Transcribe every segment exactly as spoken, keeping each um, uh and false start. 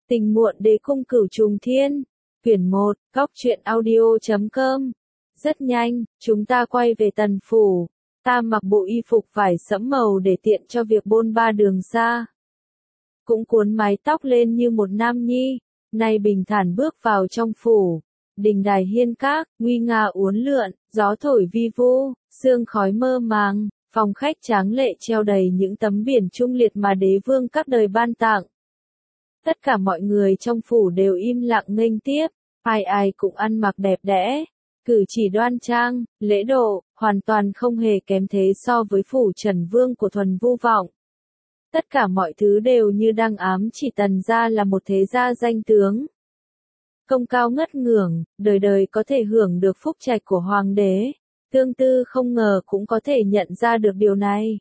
Tình muộn đế cung cửu trùng thiên, quyển một, góc truyện audio chấm com. Rất nhanh, chúng ta quay về tần phủ. Ta mặc bộ y phục vải sẫm màu để tiện cho việc bôn ba đường xa. Cũng cuốn mái tóc lên như một nam nhi, nay bình thản bước vào trong phủ. Đình đài hiên các, nguy nga uốn lượn, gió thổi vi vu, sương khói mơ màng, phòng khách tráng lệ treo đầy những tấm biển trung liệt mà đế vương các đời ban tặng. Tất cả mọi người trong phủ đều im lặng nghênh tiếp, ai ai cũng ăn mặc đẹp đẽ, cử chỉ đoan trang, lễ độ, hoàn toàn không hề kém thế so với phủ Trần Vương của Thuần Vu Vọng. Tất cả mọi thứ đều như đang ám chỉ Tần gia là một thế gia danh tướng. Công cao ngất ngưởng, đời đời có thể hưởng được phúc trạch của hoàng đế. Tương Tư không ngờ cũng có thể nhận ra được điều này.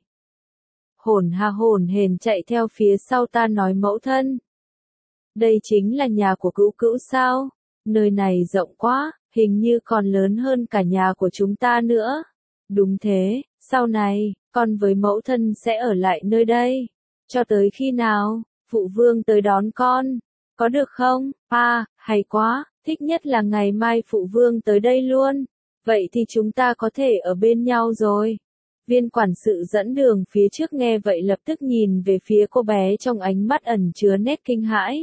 Hổn ha hổn hển chạy theo phía sau ta nói mẫu thân. Đây chính là nhà của cữu cữu sao? Nơi này rộng quá, hình như còn lớn hơn cả nhà của chúng ta nữa. Đúng thế, sau này, con với mẫu thân sẽ ở lại nơi đây. Cho tới khi nào, phụ vương tới đón con. Có được không? À, hay quá, thích nhất là ngày mai phụ vương tới đây luôn. Vậy thì chúng ta có thể ở bên nhau rồi. Viên quản sự dẫn đường phía trước nghe vậy lập tức nhìn về phía cô bé trong ánh mắt ẩn chứa nét kinh hãi.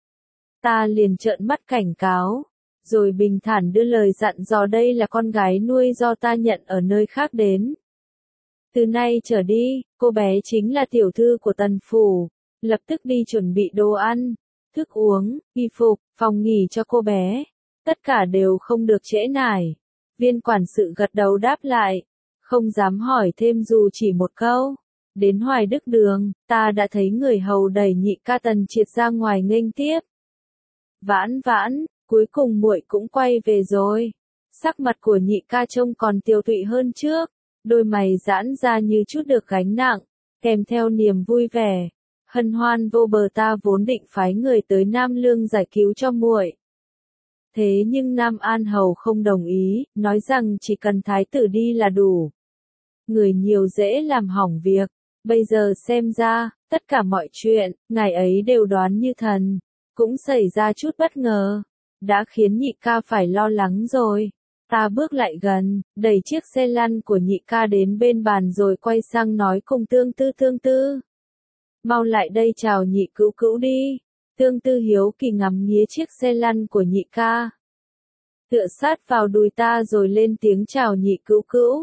Ta liền trợn mắt cảnh cáo, rồi bình thản đưa lời dặn dò đây là con gái nuôi do ta nhận ở nơi khác đến. Từ nay trở đi, cô bé chính là tiểu thư của tần phủ, lập tức đi chuẩn bị đồ ăn, thức uống, y phục, phòng nghỉ cho cô bé. Tất cả đều không được trễ nải. Viên quản sự gật đầu đáp lại, không dám hỏi thêm dù chỉ một câu. Đến Hoài Đức Đường, ta đã thấy người hầu đẩy nhị ca Tần Triệt ra ngoài nghênh tiếp. Vãn vãn, cuối cùng muội cũng quay về rồi. Sắc mặt của nhị ca trông còn tiều tụy hơn trước, đôi mày giãn ra như chút được gánh nặng, kèm theo niềm vui vẻ. Hân hoan vô bờ, ta vốn định phái người tới Nam Lương giải cứu cho muội. Thế nhưng Nam An Hầu không đồng ý, nói rằng chỉ cần thái tử đi là đủ. Người nhiều dễ làm hỏng việc, bây giờ xem ra, tất cả mọi chuyện, ngài ấy đều đoán như thần. Cũng xảy ra chút bất ngờ, đã khiến nhị ca phải lo lắng rồi. Ta bước lại gần, đẩy chiếc xe lăn của nhị ca đến bên bàn rồi quay sang nói cùng Tương Tư. Tương Tư, mau lại đây chào nhị cữu cữu đi. Tương Tư hiếu kỳ ngắm nghía chiếc xe lăn của nhị ca, tựa sát vào đùi ta rồi lên tiếng chào nhị cữu cữu.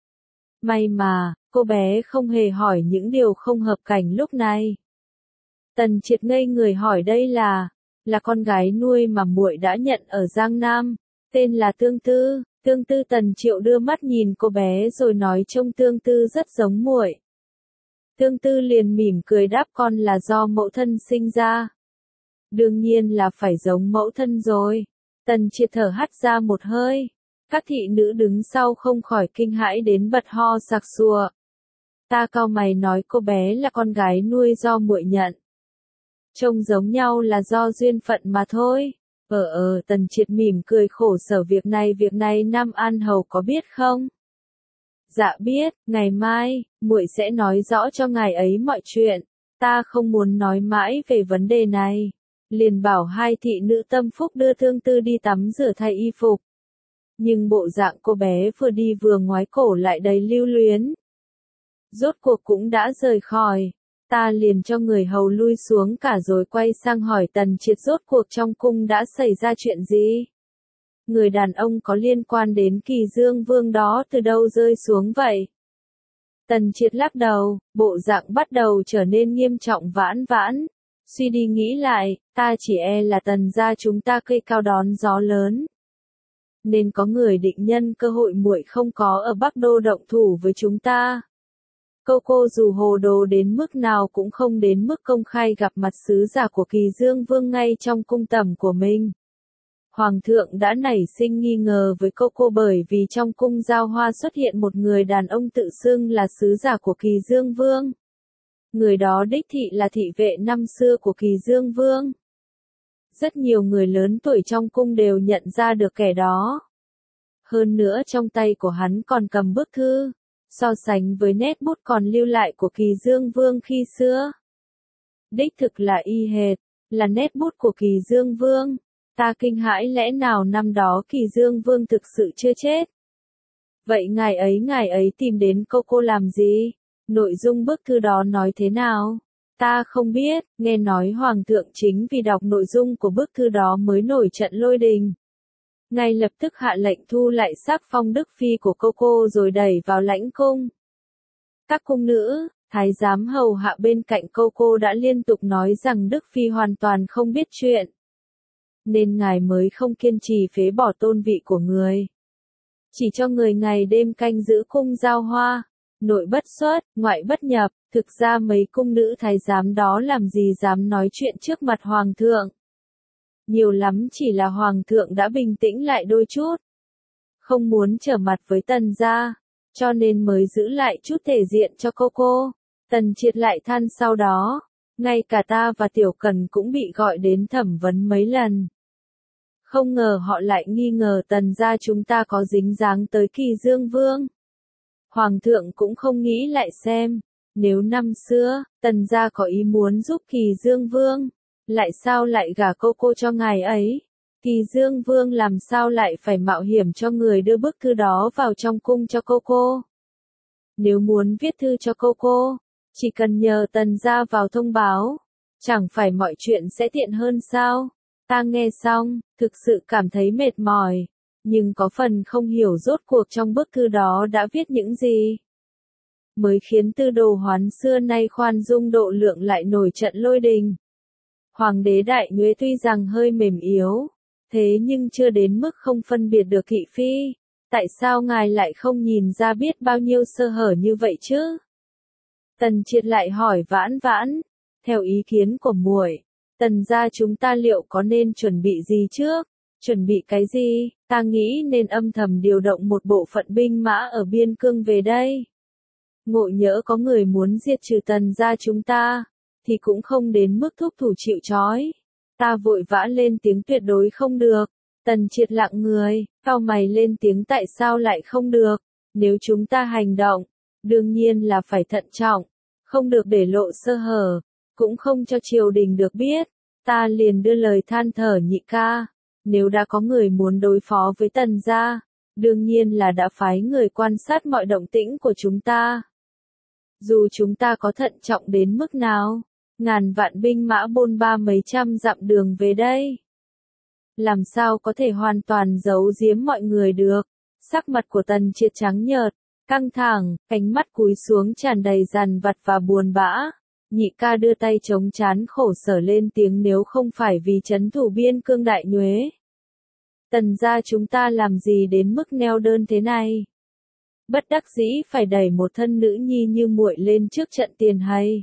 May mà, cô bé không hề hỏi những điều không hợp cảnh lúc này. Tần Triệt ngây người hỏi đây là, là con gái nuôi mà muội đã nhận ở Giang Nam, tên là Tương Tư. Tương Tư. Tần Triệu đưa mắt nhìn cô bé rồi nói trông Tương Tư rất giống muội. Tương Tư liền mỉm cười đáp con là do mẫu thân sinh ra. Đương nhiên là phải giống mẫu thân rồi. Tần Triệt thở hắt ra một hơi. Các thị nữ đứng sau không khỏi kinh hãi đến bật ho sặc sụa. Ta cau mày nói cô bé là con gái nuôi do muội nhận. Trông giống nhau là do duyên phận mà thôi. Ờ ờ, Tần Triệt mỉm cười khổ sở việc này việc này Nam An Hầu có biết không? Dạ biết, ngày mai, muội sẽ nói rõ cho ngài ấy mọi chuyện. Ta không muốn nói mãi về vấn đề này. Liền bảo hai thị nữ tâm phúc đưa Tương Tư đi tắm rửa thay y phục. Nhưng bộ dạng cô bé vừa đi vừa ngoái cổ lại đầy lưu luyến. Rốt cuộc cũng đã rời khỏi. Ta liền cho người hầu lui xuống cả rồi quay sang hỏi Tần Triệt rốt cuộc trong cung đã xảy ra chuyện gì? Người đàn ông có liên quan đến Kỳ Dương Vương đó từ đâu rơi xuống vậy? Tần Triệt lắc đầu, bộ dạng bắt đầu trở nên nghiêm trọng. Vãn vãn, suy đi nghĩ lại, ta chỉ e là Tần gia chúng ta cây cao đón gió lớn. Nên có người định nhân cơ hội muội không có ở Bắc Đô động thủ với chúng ta. Cô cô dù hồ đồ đến mức nào cũng không đến mức công khai gặp mặt sứ giả của Kỳ Dương Vương ngay trong cung tẩm của mình. Hoàng thượng đã nảy sinh nghi ngờ với cô cô bởi vì trong cung Giao Hoa xuất hiện một người đàn ông tự xưng là sứ giả của Kỳ Dương Vương. Người đó đích thị là thị vệ năm xưa của Kỳ Dương Vương. Rất nhiều người lớn tuổi trong cung đều nhận ra được kẻ đó. Hơn nữa trong tay của hắn còn cầm bức thư. So sánh với nét bút còn lưu lại của Kỳ Dương Vương khi xưa. Đích thực là y hệt, là nét bút của Kỳ Dương Vương. Ta kinh hãi, lẽ nào năm đó Kỳ Dương Vương thực sự chưa chết? Vậy ngài ấy ngài ấy tìm đến Coco làm gì? Nội dung bức thư đó nói thế nào? Ta không biết, nghe nói Hoàng thượng chính vì đọc nội dung của bức thư đó mới nổi trận lôi đình. Ngay lập tức hạ lệnh thu lại sắc phong Đức Phi của Coco rồi đẩy vào lãnh cung. Các cung nữ, thái giám hầu hạ bên cạnh Coco đã liên tục nói rằng Đức Phi hoàn toàn không biết chuyện. Nên ngài mới không kiên trì phế bỏ tôn vị của người. Chỉ cho người ngày đêm canh giữ cung giao hoa, nội bất xuất, ngoại bất nhập, thực ra mấy cung nữ thái giám đó làm gì dám nói chuyện trước mặt hoàng thượng. Nhiều lắm chỉ là hoàng thượng đã bình tĩnh lại đôi chút. Không muốn trở mặt với Tần gia, cho nên mới giữ lại chút thể diện cho Coco. Tần Triệt lại than sau đó, ngay cả ta và Tiểu Cần cũng bị gọi đến thẩm vấn mấy lần. Không ngờ họ lại nghi ngờ Tần gia chúng ta có dính dáng tới Kỳ Dương Vương. Hoàng thượng cũng không nghĩ lại xem, nếu năm xưa, Tần gia có ý muốn giúp Kỳ Dương Vương, lại sao lại gả Coco cho ngài ấy? Kỳ Dương Vương làm sao lại phải mạo hiểm cho người đưa bức thư đó vào trong cung cho Coco? Nếu muốn viết thư cho Coco, chỉ cần nhờ Tần gia vào thông báo, chẳng phải mọi chuyện sẽ tiện hơn sao? Ta nghe xong, thực sự cảm thấy mệt mỏi, nhưng có phần không hiểu rốt cuộc trong bức thư đó đã viết những gì. Mới khiến Tư Đồ Hoán xưa nay khoan dung độ lượng lại nổi trận lôi đình. Hoàng đế Đại Nhuế tuy rằng hơi mềm yếu, thế nhưng chưa đến mức không phân biệt được thị phi. Tại sao ngài lại không nhìn ra biết bao nhiêu sơ hở như vậy chứ? Tần Triệt lại hỏi Vãn Vãn, theo ý kiến của muội, Tần gia chúng ta liệu có nên chuẩn bị gì trước? Chuẩn bị cái gì? Ta nghĩ nên âm thầm điều động một bộ phận binh mã ở biên cương về đây. Ngộ nhỡ có người muốn diệt trừ Tần gia chúng ta, thì cũng không đến mức thúc thủ chịu trói. Ta vội vã lên tiếng tuyệt đối không được. Tần Triệt lặng người, cau mày lên tiếng tại sao lại không được? Nếu chúng ta hành động, đương nhiên là phải thận trọng, không được để lộ sơ hở, cũng không cho triều đình được biết. Ta liền đưa lời than thở Nhị ca, nếu đã có người muốn đối phó với Tần gia, đương nhiên là đã phái người quan sát mọi động tĩnh của chúng ta. Dù chúng ta có thận trọng đến mức nào, ngàn vạn binh mã bôn ba mấy trăm dặm đường về đây, làm sao có thể hoàn toàn giấu giếm mọi người được? Sắc mặt của Tần Triệt trắng nhợt, căng thẳng, cánh mắt cúi xuống tràn đầy dằn vặt và buồn bã. Nhị ca đưa tay chống trán khổ sở lên tiếng, nếu không phải vì trấn thủ biên cương Đại Nhuế, Tần gia chúng ta làm gì đến mức neo đơn thế này? Bất đắc dĩ phải đẩy một thân nữ nhi như muội lên trước trận tiền hay,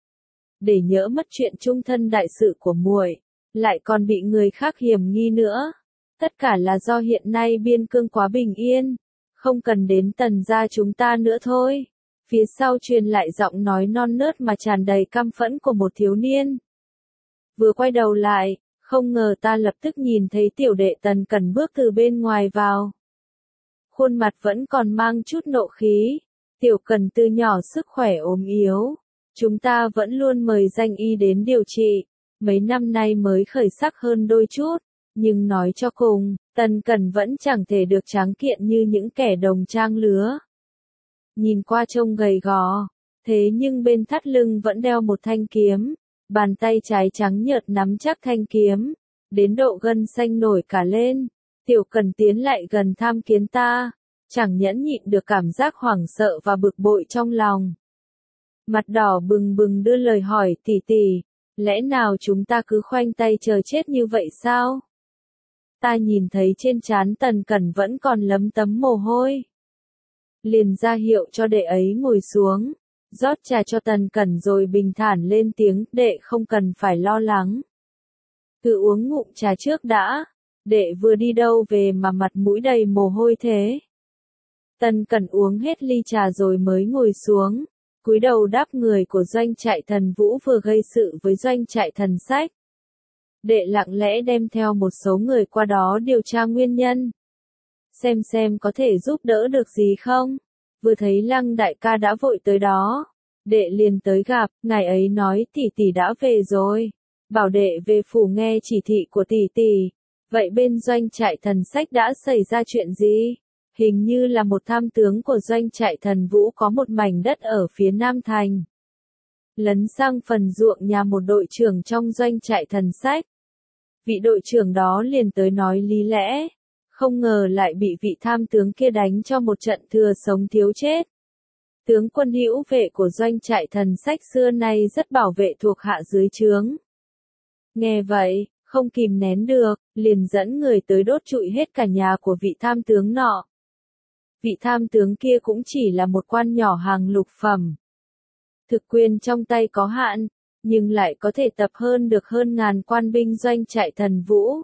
để nhỡ mất chuyện chung thân đại sự của muội, lại còn bị người khác hiểm nghi nữa. Tất cả là do hiện nay biên cương quá bình yên, không cần đến Tần gia chúng ta nữa thôi. Phía sau truyền lại giọng nói non nớt mà tràn đầy căm phẫn của một thiếu niên. Vừa quay đầu lại, không ngờ ta lập tức nhìn thấy tiểu đệ Tần Cẩn bước từ bên ngoài vào. Khuôn mặt vẫn còn mang chút nộ khí. Tiểu Cẩn từ nhỏ sức khỏe ốm yếu, chúng ta vẫn luôn mời danh y đến điều trị, mấy năm nay mới khởi sắc hơn đôi chút, nhưng nói cho cùng, Tần Cẩn vẫn chẳng thể được tráng kiện như những kẻ đồng trang lứa. Nhìn qua trông gầy gò, thế nhưng bên thắt lưng vẫn đeo một thanh kiếm, bàn tay trái trắng nhợt nắm chắc thanh kiếm, đến độ gân xanh nổi cả lên. Tiểu Cẩn tiến lại gần tham kiến ta, chẳng nhẫn nhịn được cảm giác hoảng sợ và bực bội trong lòng. Mặt đỏ bừng bừng đưa lời hỏi tỷ tỷ, lẽ nào chúng ta cứ khoanh tay chờ chết như vậy sao? Ta nhìn thấy trên trán Tần Cẩn vẫn còn lấm tấm mồ hôi, liền ra hiệu cho đệ ấy ngồi xuống, rót trà cho Tần Cẩn rồi bình thản lên tiếng, đệ không cần phải lo lắng. Cứ uống ngụm trà trước đã, đệ vừa đi đâu về mà mặt mũi đầy mồ hôi thế? Tần Cẩn uống hết ly trà rồi mới ngồi xuống, cúi đầu đáp người của doanh trại Thần Vũ vừa gây sự với doanh trại Thần Sách. Đệ lặng lẽ đem theo một số người qua đó điều tra nguyên nhân, xem xem có thể giúp đỡ được gì không. Vừa thấy Lăng đại ca đã vội tới đó, đệ liền tới gặp, ngài ấy nói tỷ tỷ đã về rồi. bảo đệ về phủ nghe chỉ thị của tỷ tỷ. Vậy bên doanh trại thần sách đã xảy ra chuyện gì? Hình như là một tham tướng của doanh trại thần vũ có một mảnh đất ở phía Nam Thành. Lấn sang phần ruộng nhà một đội trưởng trong doanh trại thần sách. Vị đội trưởng đó liền tới nói lý lẽ. Không ngờ lại bị vị tham tướng kia đánh cho một trận thừa sống thiếu chết. Tướng quân hữu vệ của doanh trại thần sách xưa nay rất bảo vệ thuộc hạ dưới trướng. Nghe vậy, không kìm nén được, liền dẫn người tới đốt trụi hết cả nhà của vị tham tướng nọ. Vị tham tướng kia cũng chỉ là một quan nhỏ hàng lục phẩm. Thực quyền trong tay có hạn, nhưng lại có thể tập hơn được hơn ngàn quan binh doanh trại thần vũ.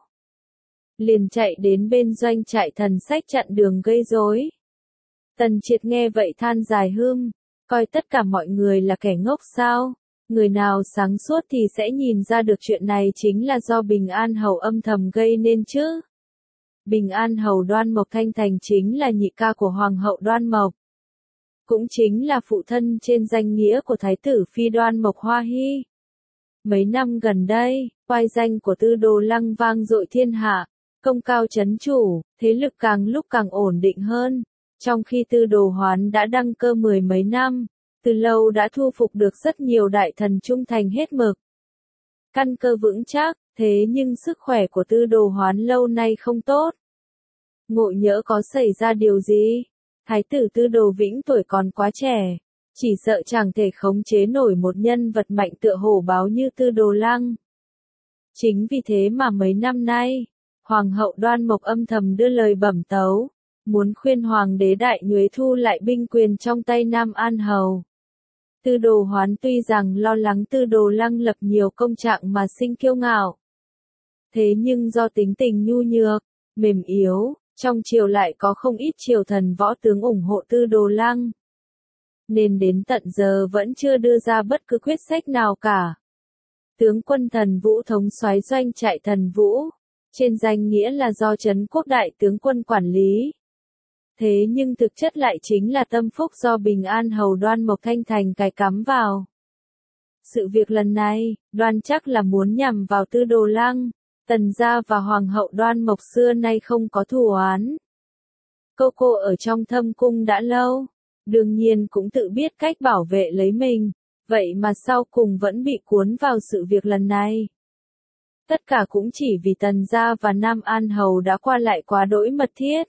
Liền chạy đến bên doanh trại thần sách chặn đường gây rối. Tần Triệt nghe vậy than dài hưm, coi tất cả mọi người là kẻ ngốc sao? Người nào sáng suốt thì sẽ nhìn ra được chuyện này chính là do Bình An Hầu âm thầm gây nên chứ. Bình An Hầu Đoan Mộc Thanh Thành chính là nhị ca của Hoàng hậu Đoan Mộc. Cũng chính là phụ thân trên danh nghĩa của Thái tử Phi Đoan Mộc Hoa Hy. Mấy năm gần đây, oai danh của Tư Đồ Lăng vang dội thiên hạ, công cao chấn chủ, thế lực càng lúc càng ổn định hơn. Trong khi Tư Đồ Hoán đã đăng cơ mười mấy năm, từ lâu đã thu phục được rất nhiều đại thần trung thành hết mực. Căn cơ vững chắc, thế nhưng sức khỏe của Tư Đồ Hoán lâu nay không tốt. Ngộ nhỡ có xảy ra điều gì? Thái tử Tư Đồ Vĩnh tuổi còn quá trẻ, chỉ sợ chẳng thể khống chế nổi một nhân vật mạnh tựa hổ báo như Tư Đồ Lăng. Chính vì thế mà mấy năm nay, Hoàng hậu Đoan Mộc âm thầm đưa lời bẩm tấu, muốn khuyên Hoàng đế Đại Nhuế thu lại binh quyền trong tay Nam An Hầu. Tư Đồ Hoán tuy rằng lo lắng Tư Đồ Lăng lập nhiều công trạng mà sinh kiêu ngạo. Thế nhưng do tính tình nhu nhược, mềm yếu, trong triều lại có không ít triều thần võ tướng ủng hộ Tư Đồ Lăng. Nên đến tận giờ vẫn chưa đưa ra bất cứ quyết sách nào cả. Tướng quân Thần Vũ thống soái doanh trại Thần Vũ, trên danh nghĩa là do Trấn Quốc đại tướng quân quản lý. Thế nhưng thực chất lại chính là tâm phúc do Bình An Hầu Đoan Mộc Thanh Thành cài cắm vào. Sự việc lần này, đoan chắc là muốn nhằm vào Tư Đồ Lăng. Tần gia và Hoàng hậu Đoan Mộc xưa nay không có thù oán. Cô cô ở trong thâm cung đã lâu, đương nhiên cũng tự biết cách bảo vệ lấy mình, vậy mà sau cùng vẫn bị cuốn vào sự việc lần này. Tất cả cũng chỉ vì Tần gia và Nam An Hầu đã qua lại quá đỗi mật thiết.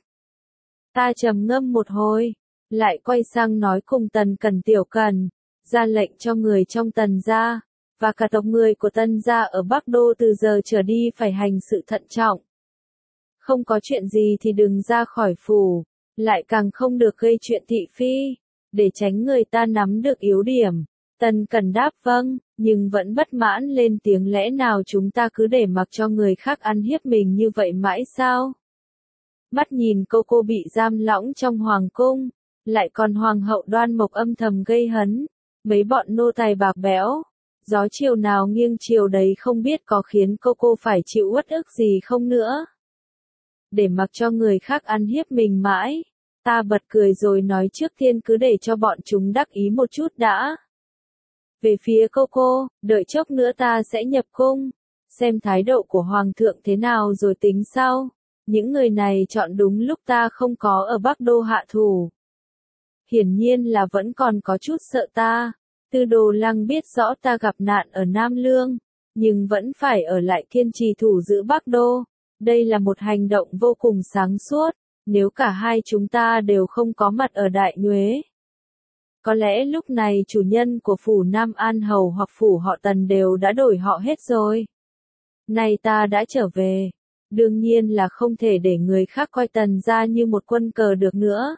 Ta trầm ngâm một hồi, lại quay sang nói cùng Tần Cẩn Tiểu Cần, ra lệnh cho người trong Tần gia và cả tộc người của Tân gia ở Bắc Đô từ giờ trở đi phải hành sự thận trọng. Không có chuyện gì thì đừng ra khỏi phủ, lại càng không được gây chuyện thị phi, để tránh người ta nắm được yếu điểm. Tần Cẩn đáp vâng, nhưng vẫn bất mãn lên tiếng, lẽ nào chúng ta cứ để mặc cho người khác ăn hiếp mình như vậy mãi sao? Mắt nhìn cô cô bị giam lỏng trong hoàng cung, lại còn Hoàng hậu Đoan Mộc âm thầm gây hấn, mấy bọn nô tài bạc bẽo. Gió chiều nào nghiêng chiều đấy, không biết có khiến cô cô phải chịu uất ức gì không nữa. Để mặc cho người khác ăn hiếp mình mãi, ta bật cười rồi nói trước tiên cứ để cho bọn chúng đắc ý một chút đã. Về phía cô cô, đợi chốc nữa ta sẽ nhập cung, xem thái độ của Hoàng thượng thế nào rồi tính sau. Những người này chọn đúng lúc ta không có ở Bắc Đô hạ thủ. Hiển nhiên là vẫn còn có chút sợ ta. Tư Đồ Lăng biết rõ ta gặp nạn ở Nam Lương, nhưng vẫn phải ở lại kiên trì thủ giữ Bắc Đô. Đây là một hành động vô cùng sáng suốt, nếu cả hai chúng ta đều không có mặt ở Đại Nhuế. Có lẽ lúc này chủ nhân của phủ Nam An Hầu hoặc phủ họ Tần đều đã đổi họ hết rồi. Nay ta đã trở về, đương nhiên là không thể để người khác coi Tần gia như một quân cờ được nữa.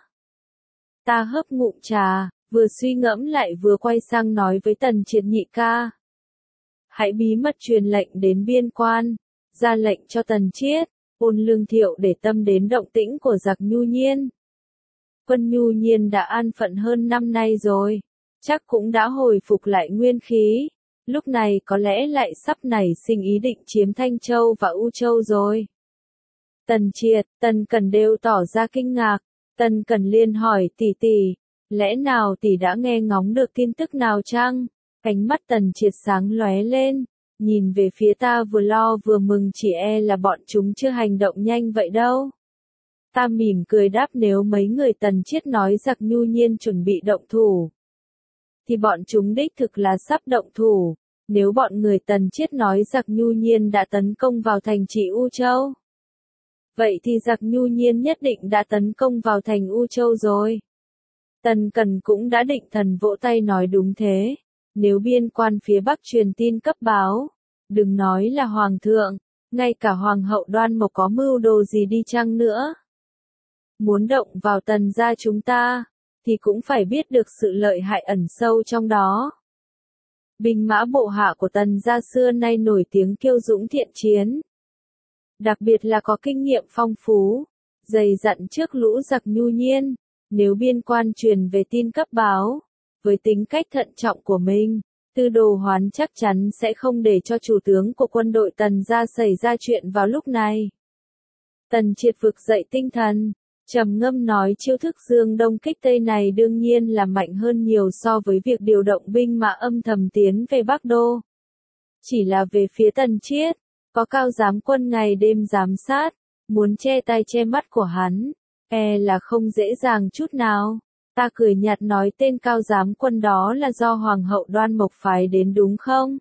Ta hớp ngụm trà, vừa suy ngẫm lại vừa quay sang nói với Tần Triệt nhị ca. Hãy bí mật truyền lệnh đến biên quan, ra lệnh cho Tần Chiết, Ôn Lương Thiệu để tâm đến động tĩnh của giặc Nhu Nhiên. Quân Nhu Nhiên đã an phận hơn năm nay rồi, chắc cũng đã hồi phục lại nguyên khí, lúc này có lẽ lại sắp nảy sinh ý định chiếm Thanh Châu và U Châu rồi. Tần Triệt, Tần Cẩn đều tỏ ra kinh ngạc, Tần Cẩn liền hỏi tỷ tỷ, lẽ nào tỷ đã nghe ngóng được tin tức nào chăng? Cánh mắt Tần Triệt sáng lóe lên, nhìn về phía ta vừa lo vừa mừng, chỉ e là bọn chúng chưa hành động nhanh vậy đâu. Ta mỉm cười đáp, nếu mấy người Tần Chiết nói giặc Nhu Nhiên chuẩn bị động thủ, thì bọn chúng đích thực là sắp động thủ. Nếu bọn người Tần Chiết nói giặc Nhu Nhiên đã tấn công vào thành trì U Châu, vậy thì giặc Nhu Nhiên nhất định đã tấn công vào thành U Châu rồi. Tần Cẩn cũng đã định thần vỗ tay nói đúng thế. Nếu biên quan phía Bắc truyền tin cấp báo, đừng nói là Hoàng thượng, ngay cả Hoàng hậu Đoan Mộc có mưu đồ gì đi chăng nữa, muốn động vào Tần gia chúng ta, thì cũng phải biết được sự lợi hại ẩn sâu trong đó. Binh mã bộ hạ của Tần gia xưa nay nổi tiếng kiêu dũng thiện chiến, đặc biệt là có kinh nghiệm phong phú, dày dặn trước lũ giặc Nhu Nhiên. Nếu biên quan truyền về tin cấp báo, với tính cách thận trọng của mình, Tư Đồ Hoán chắc chắn sẽ không để cho chủ tướng của quân đội Tần gia xảy ra chuyện vào lúc này. Tần Triệt vực dậy tinh thần, trầm ngâm nói, chiêu thức dương đông kích tây này đương nhiên là mạnh hơn nhiều so với việc điều động binh mã âm thầm tiến về Bắc Đô. Chỉ là về phía Tần Chiết, có Cao Giám quân ngày đêm giám sát, muốn che tay che mắt của hắn, e là không dễ dàng chút nào. Ta cười nhạt nói, tên Cao Giám quân đó là do Hoàng hậu Đoan Mộc phái đến đúng không?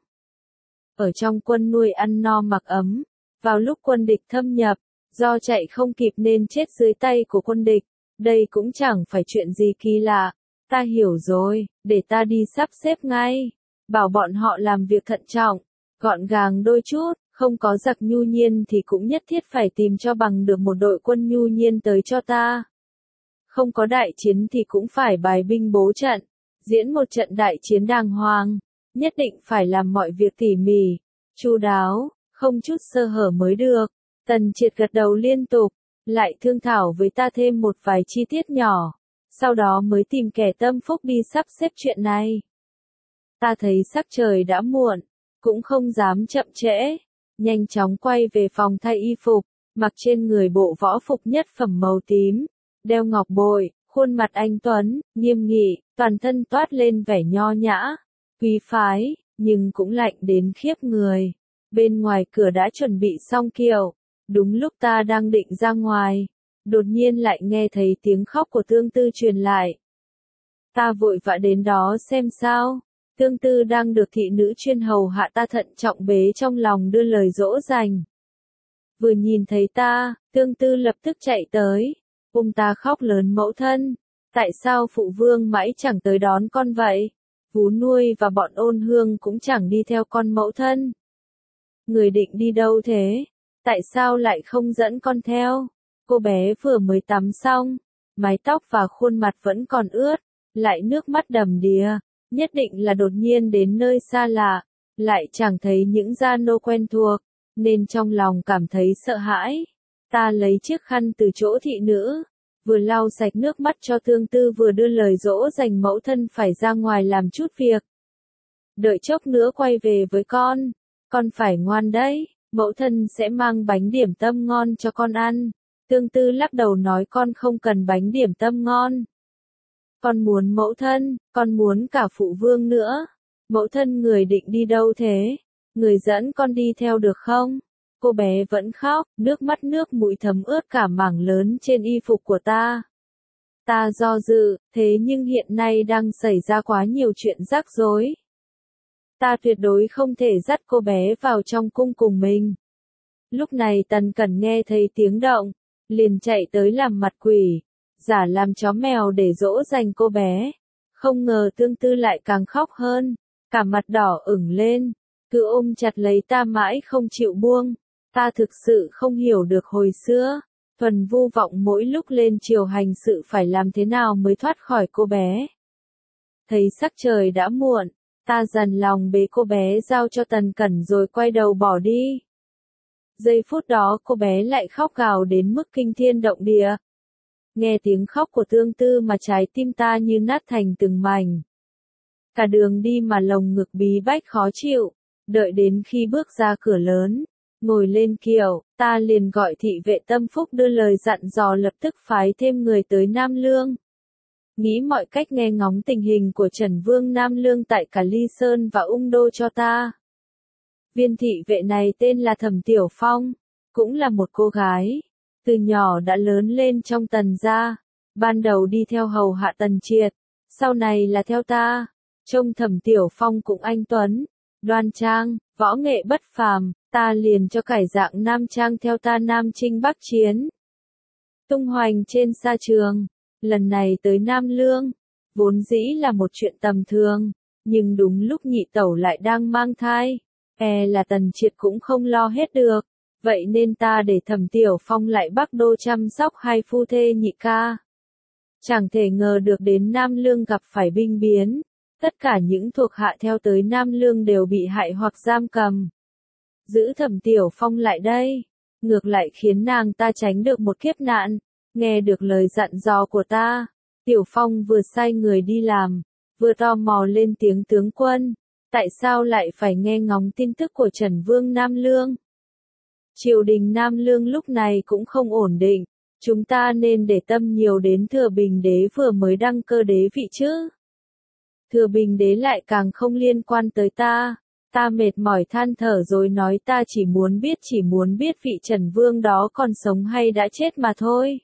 Ở trong quân nuôi ăn no mặc ấm, vào lúc quân địch thâm nhập, do chạy không kịp nên chết dưới tay của quân địch, đây cũng chẳng phải chuyện gì kỳ lạ. Ta hiểu rồi, để ta đi sắp xếp ngay, bảo bọn họ làm việc thận trọng, gọn gàng đôi chút, không có giặc Nhu Nhiên thì cũng nhất thiết phải tìm cho bằng được một đội quân Nhu Nhiên tới cho ta. Không có đại chiến thì cũng phải bài binh bố trận, diễn một trận đại chiến đàng hoàng, nhất định phải làm mọi việc tỉ mỉ, chu đáo, không chút sơ hở mới được. Tần Triệt gật đầu liên tục, lại thương thảo với ta thêm một vài chi tiết nhỏ, sau đó mới tìm kẻ tâm phúc đi sắp xếp chuyện này. Ta thấy sắc trời đã muộn, cũng không dám chậm trễ, nhanh chóng quay về phòng thay y phục, mặc trên người bộ võ phục nhất phẩm màu tím, đeo ngọc bội, khuôn mặt anh tuấn, nghiêm nghị, toàn thân toát lên vẻ nho nhã, quý phái, nhưng cũng lạnh đến khiếp người. Bên ngoài cửa đã chuẩn bị xong kiệu, đúng lúc ta đang định ra ngoài, đột nhiên lại nghe thấy tiếng khóc của Tương Tư truyền lại. Ta vội vã đến đó xem sao. Tương Tư đang được thị nữ chuyên hầu hạ ta thận trọng bế trong lòng đưa lời dỗ dành. Vừa nhìn thấy ta, Tương Tư lập tức chạy tới, ôm ta khóc lớn, mẫu thân, tại sao phụ vương mãi chẳng tới đón con vậy? Vú nuôi và bọn Ôn Hương cũng chẳng đi theo con mẫu thân. Người định đi đâu thế? Tại sao lại không dẫn con theo? Cô bé vừa mới tắm xong, mái tóc và khuôn mặt vẫn còn ướt, lại nước mắt đầm đìa, nhất định là đột nhiên đến nơi xa lạ, lại chẳng thấy những gia nô quen thuộc, nên trong lòng cảm thấy sợ hãi. Ta lấy chiếc khăn từ chỗ thị nữ, vừa lau sạch nước mắt cho Tương Tư vừa đưa lời dỗ dành mẫu thân phải ra ngoài làm chút việc. Đợi chốc nữa quay về với con, con phải ngoan đấy, mẫu thân sẽ mang bánh điểm tâm ngon cho con ăn. Tương Tư lắc đầu nói, con không cần bánh điểm tâm ngon. Con muốn mẫu thân, con muốn cả phụ vương nữa. Mẫu thân người định đi đâu thế? Người dẫn con đi theo được không? Cô bé vẫn khóc, nước mắt nước mũi thấm ướt cả mảng lớn trên y phục của ta. Ta do dự, thế nhưng hiện nay đang xảy ra quá nhiều chuyện rắc rối. Ta tuyệt đối không thể dắt cô bé vào trong cung cùng mình. Lúc này Tần Cẩn nghe thấy tiếng động, liền chạy tới làm mặt quỷ, giả làm chó mèo để dỗ dành cô bé. Không ngờ Tương Tư lại càng khóc hơn, cả mặt đỏ ửng lên, cứ ôm chặt lấy ta mãi không chịu buông. Ta thực sự không hiểu được hồi xưa, Thuần Vu Vọng mỗi lúc lên triều hành sự phải làm thế nào mới thoát khỏi cô bé. Thấy sắc trời đã muộn, ta dần lòng bế cô bé giao cho Tần Cẩn rồi quay đầu bỏ đi. Giây phút đó cô bé lại khóc gào đến mức kinh thiên động địa. Nghe tiếng khóc của Tương Tư mà trái tim ta như nát thành từng mảnh. Cả đường đi mà lồng ngực bí bách khó chịu, đợi đến khi bước ra cửa lớn, ngồi lên kiệu, ta liền gọi thị vệ tâm phúc đưa lời dặn dò lập tức phái thêm người tới Nam Lương. Nghĩ mọi cách nghe ngóng tình hình của Trần Vương Nam Lương tại cả Ly Sơn và Ung Đô cho ta. Viên thị vệ này tên là Thẩm Tiểu Phong, cũng là một cô gái. Từ nhỏ đã lớn lên trong Tần gia, ban đầu đi theo hầu hạ Tần Triệt, sau này là theo ta. Trông Thẩm Tiểu Phong cũng anh tuấn, đoan trang, võ nghệ bất phàm, ta liền cho cải dạng nam trang theo ta Nam Chinh Bắc Chiến. Tung hoành trên sa trường, lần này tới Nam Lương, vốn dĩ là một chuyện tầm thường, nhưng đúng lúc nhị tẩu lại đang mang thai, e là Tần Triệt cũng không lo hết được, vậy nên ta để Thẩm Tiểu Phong lại Bắc Đô chăm sóc hai phu thê nhị ca. Chẳng thể ngờ được đến Nam Lương gặp phải binh biến, tất cả những thuộc hạ theo tới Nam Lương đều bị hại hoặc giam cầm. Giữ Thẩm Tiểu Phong lại đây, ngược lại khiến nàng ta tránh được một kiếp nạn, nghe được lời dặn dò của ta. Tiểu Phong vừa sai người đi làm, vừa tò mò lên tiếng tướng quân, tại sao lại phải nghe ngóng tin tức của Trần Vương Nam Lương? Triều đình Nam Lương lúc này cũng không ổn định, chúng ta nên để tâm nhiều đến Thừa Bình Đế vừa mới đăng cơ đế vị chứ. Thừa Bình Đế lại càng không liên quan tới ta. Ta mệt mỏi than thở rồi nói ta chỉ muốn biết chỉ muốn biết vị Trần Vương đó còn sống hay đã chết mà thôi.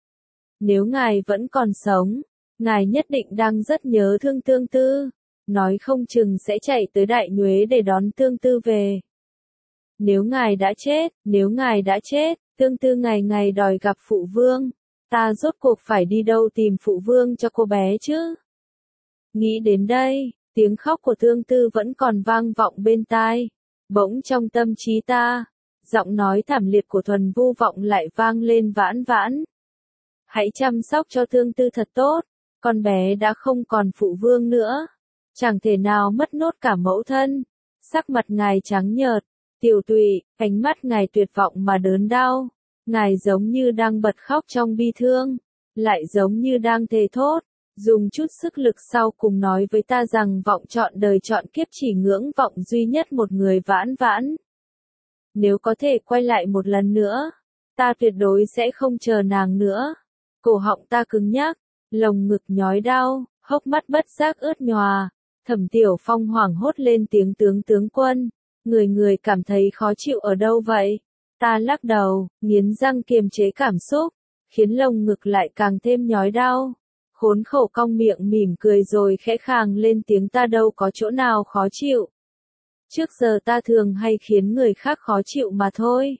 Nếu ngài vẫn còn sống, ngài nhất định đang rất nhớ thương Tương Tư, nói không chừng sẽ chạy tới Đại Nhuế để đón Tương Tư về. Nếu ngài đã chết, nếu ngài đã chết, Tương Tư ngày ngày đòi gặp phụ vương, ta rốt cuộc phải đi đâu tìm phụ vương cho cô bé chứ? Nghĩ đến đây, tiếng khóc của Tương Tư vẫn còn vang vọng bên tai. Bỗng trong tâm trí ta, giọng nói thảm liệt của Thuần Vu vọng lại vang lên vãn vãn. Hãy chăm sóc cho Tương Tư thật tốt, con bé đã không còn phụ vương nữa. Chẳng thể nào mất nốt cả mẫu thân. Sắc mặt ngài trắng nhợt, tiểu tụy, ánh mắt ngài tuyệt vọng mà đớn đau. Ngài giống như đang bật khóc trong bi thương, lại giống như đang thề thốt. Dùng chút sức lực sau cùng nói với ta rằng vọng chọn đời chọn kiếp chỉ ngưỡng vọng duy nhất một người vãn vãn. Nếu có thể quay lại một lần nữa, ta tuyệt đối sẽ không chờ nàng nữa. Cổ họng ta cứng nhắc, lồng ngực nhói đau, hốc mắt bất giác ướt nhòa. Thẩm Tiểu Phong hoảng hốt lên tiếng tướng tướng quân, người người cảm thấy khó chịu ở đâu vậy? Ta lắc đầu, nghiến răng kiềm chế cảm xúc, khiến lồng ngực lại càng thêm nhói đau. Khốn khổ cong miệng mỉm cười rồi khẽ khàng lên tiếng ta đâu có chỗ nào khó chịu. Trước giờ ta thường hay khiến người khác khó chịu mà thôi.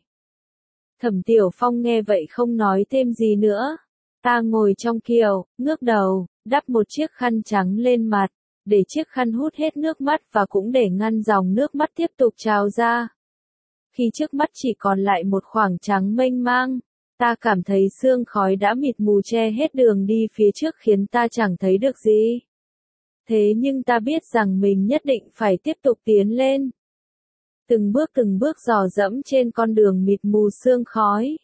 Thẩm Tiểu Phong nghe vậy không nói thêm gì nữa. Ta ngồi trong kiệu, ngước đầu, đắp một chiếc khăn trắng lên mặt, để chiếc khăn hút hết nước mắt và cũng để ngăn dòng nước mắt tiếp tục trào ra. Khi trước mắt chỉ còn lại một khoảng trắng mênh mang, ta cảm thấy sương khói đã mịt mù che hết đường đi phía trước khiến ta chẳng thấy được gì. Thế nhưng ta biết rằng mình nhất định phải tiếp tục tiến lên. Từng bước từng bước dò dẫm trên con đường mịt mù sương khói.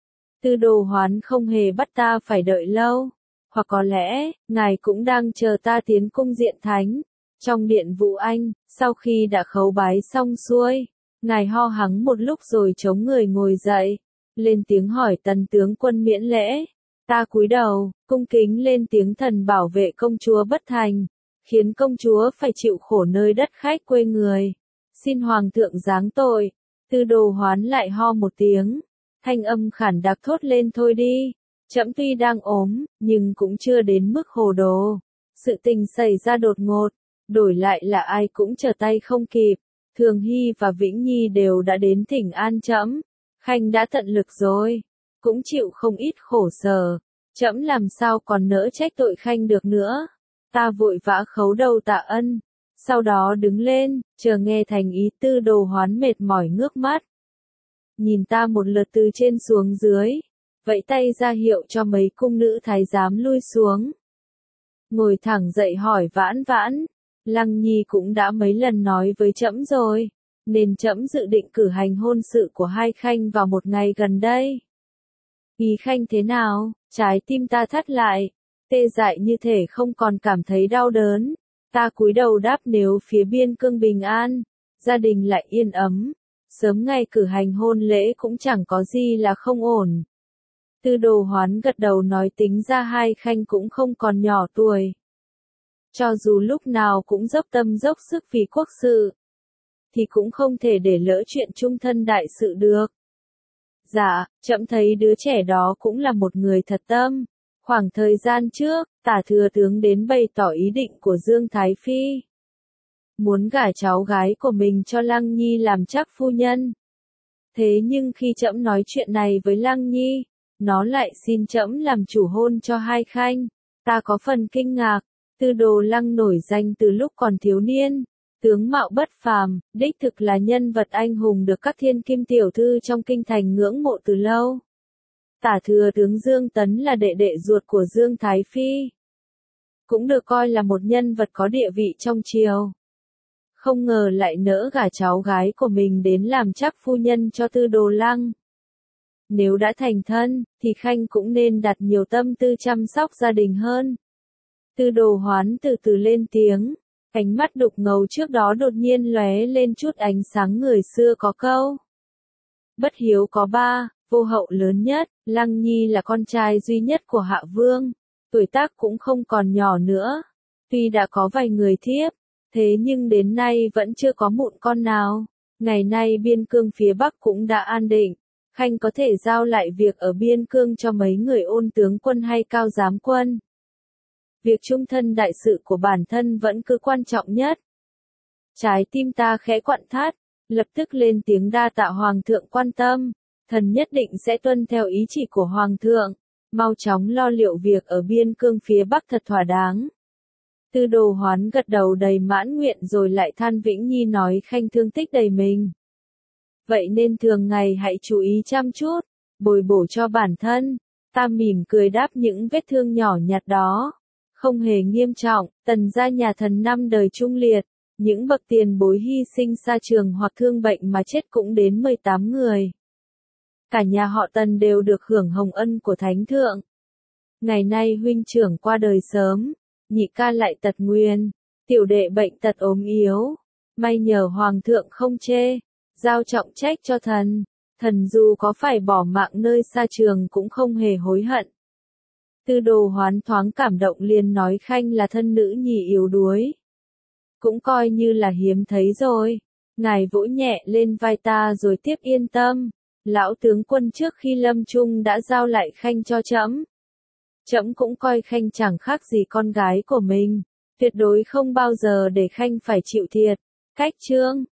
Tư Đồ Hoán không hề bắt ta phải đợi lâu. Hoặc có lẽ, ngài cũng đang chờ ta tiến cung diện thánh. Trong điện Vũ Anh, sau khi đã khấu bái xong xuôi, ngài ho hắng một lúc rồi chống người ngồi dậy. Lên tiếng hỏi Tần tướng quân miễn lễ. Ta cúi đầu, cung kính lên tiếng thần bảo vệ công chúa bất thành, khiến công chúa phải chịu khổ nơi đất khách quê người. Xin hoàng thượng giáng tội. Tư Đồ Hoán lại ho một tiếng, thanh âm khản đặc thốt lên thôi đi. Trẫm tuy đang ốm, nhưng cũng chưa đến mức hồ đồ. Sự tình xảy ra đột ngột, đổi lại là ai cũng trở tay không kịp. Thường Hy và Vĩnh Nhi đều đã đến thỉnh an trẫm. Khanh đã tận lực rồi, cũng chịu không ít khổ sở, trẫm làm sao còn nỡ trách tội Khanh được nữa. Ta vội vã khấu đầu tạ ân, sau đó đứng lên, chờ nghe thành ý. Tư Đồ Hoán mệt mỏi ngước mắt, nhìn ta một lượt từ trên xuống dưới, vẫy tay ra hiệu cho mấy cung nữ thái giám lui xuống. Ngồi thẳng dậy hỏi vãn vãn, Lăng Nhi cũng đã mấy lần nói với trẫm rồi, nên trẫm dự định cử hành hôn sự của hai Khanh vào một ngày gần đây. Ý Khanh thế nào? Trái tim ta thắt lại, tê dại như thể không còn cảm thấy đau đớn. Ta cúi đầu đáp nếu phía biên cương bình an, gia đình lại yên ấm, sớm ngày cử hành hôn lễ cũng chẳng có gì là không ổn. Tư Đồ Hoán gật đầu nói tính ra hai Khanh cũng không còn nhỏ tuổi. Cho dù lúc nào cũng dốc tâm dốc sức vì quốc sự. thì cũng không thể để lỡ chuyện chung thân đại sự được. Dạ, trẫm thấy đứa trẻ đó cũng là một người thật tâm. Khoảng thời gian trước, Tả thừa tướng đến bày tỏ ý định của Dương Thái Phi. Muốn gả cháu gái của mình cho Lăng Nhi làm chắc phu nhân. Thế nhưng khi trẫm nói chuyện này với Lăng Nhi, nó lại xin trẫm làm chủ hôn cho hai khanh. Ta có phần kinh ngạc, Tư Đồ Lăng nổi danh từ lúc còn thiếu niên, tướng mạo bất phàm, đích thực là nhân vật anh hùng được các thiên kim tiểu thư trong kinh thành ngưỡng mộ từ lâu. Tả thừa tướng Dương Tấn là đệ đệ ruột của Dương Thái Phi. Cũng được coi là một nhân vật có địa vị trong triều. Không ngờ lại nỡ gả cháu gái của mình đến làm chắc phu nhân cho Tư Đồ Lăng. Nếu đã thành thân, thì Khanh cũng nên đặt nhiều tâm tư chăm sóc gia đình hơn. Tư Đồ Hoán từ từ lên tiếng, ánh mắt đục ngầu trước đó đột nhiên lóe lên chút ánh sáng người xưa có câu. Bất hiếu có ba, vô hậu lớn nhất, Lăng Nhi là con trai duy nhất của Hạ Vương, tuổi tác cũng không còn nhỏ nữa. Tuy đã có vài người thiếp, thế nhưng đến nay vẫn chưa có mụn con nào. Ngày nay biên cương phía Bắc cũng đã an định, Khanh có thể giao lại việc ở biên cương cho mấy người ôn tướng quân hay cao giám quân. Việc chung thân đại sự của bản thân vẫn cứ quan trọng nhất. Trái tim ta khẽ quặn thắt, lập tức lên tiếng đa tạ Hoàng thượng quan tâm, thần nhất định sẽ tuân theo ý chỉ của Hoàng thượng, mau chóng lo liệu việc ở biên cương phía Bắc thật thỏa đáng. Tư Đồ Hoán gật đầu đầy mãn nguyện rồi lại than Vĩnh Nhi nói Khanh thương tích đầy mình. Vậy nên thường ngày hãy chú ý chăm chút, bồi bổ cho bản thân. Ta mỉm cười đáp những vết thương nhỏ nhặt đó. Không hề nghiêm trọng, Tần gia nhà thần năm đời trung liệt, những bậc tiền bối hy sinh xa trường hoặc thương bệnh mà chết cũng đến mười tám người. Cả nhà họ Tần đều được hưởng hồng ân của Thánh Thượng. Ngày nay huynh trưởng qua đời sớm, nhị ca lại tật nguyền, tiểu đệ bệnh tật ốm yếu. May nhờ Hoàng thượng không chê, giao trọng trách cho thần, thần dù có phải bỏ mạng nơi xa trường cũng không hề hối hận. Tư Đồ Hoán thoáng cảm động liền nói Khanh là thân nữ nhì yếu đuối. Cũng coi như là hiếm thấy rồi. Ngài vỗ nhẹ lên vai ta rồi tiếp yên tâm. Lão tướng quân trước khi lâm chung đã giao lại Khanh cho trẫm. Trẫm cũng coi Khanh chẳng khác gì con gái của mình. Tuyệt đối không bao giờ để Khanh phải chịu thiệt. Cách chương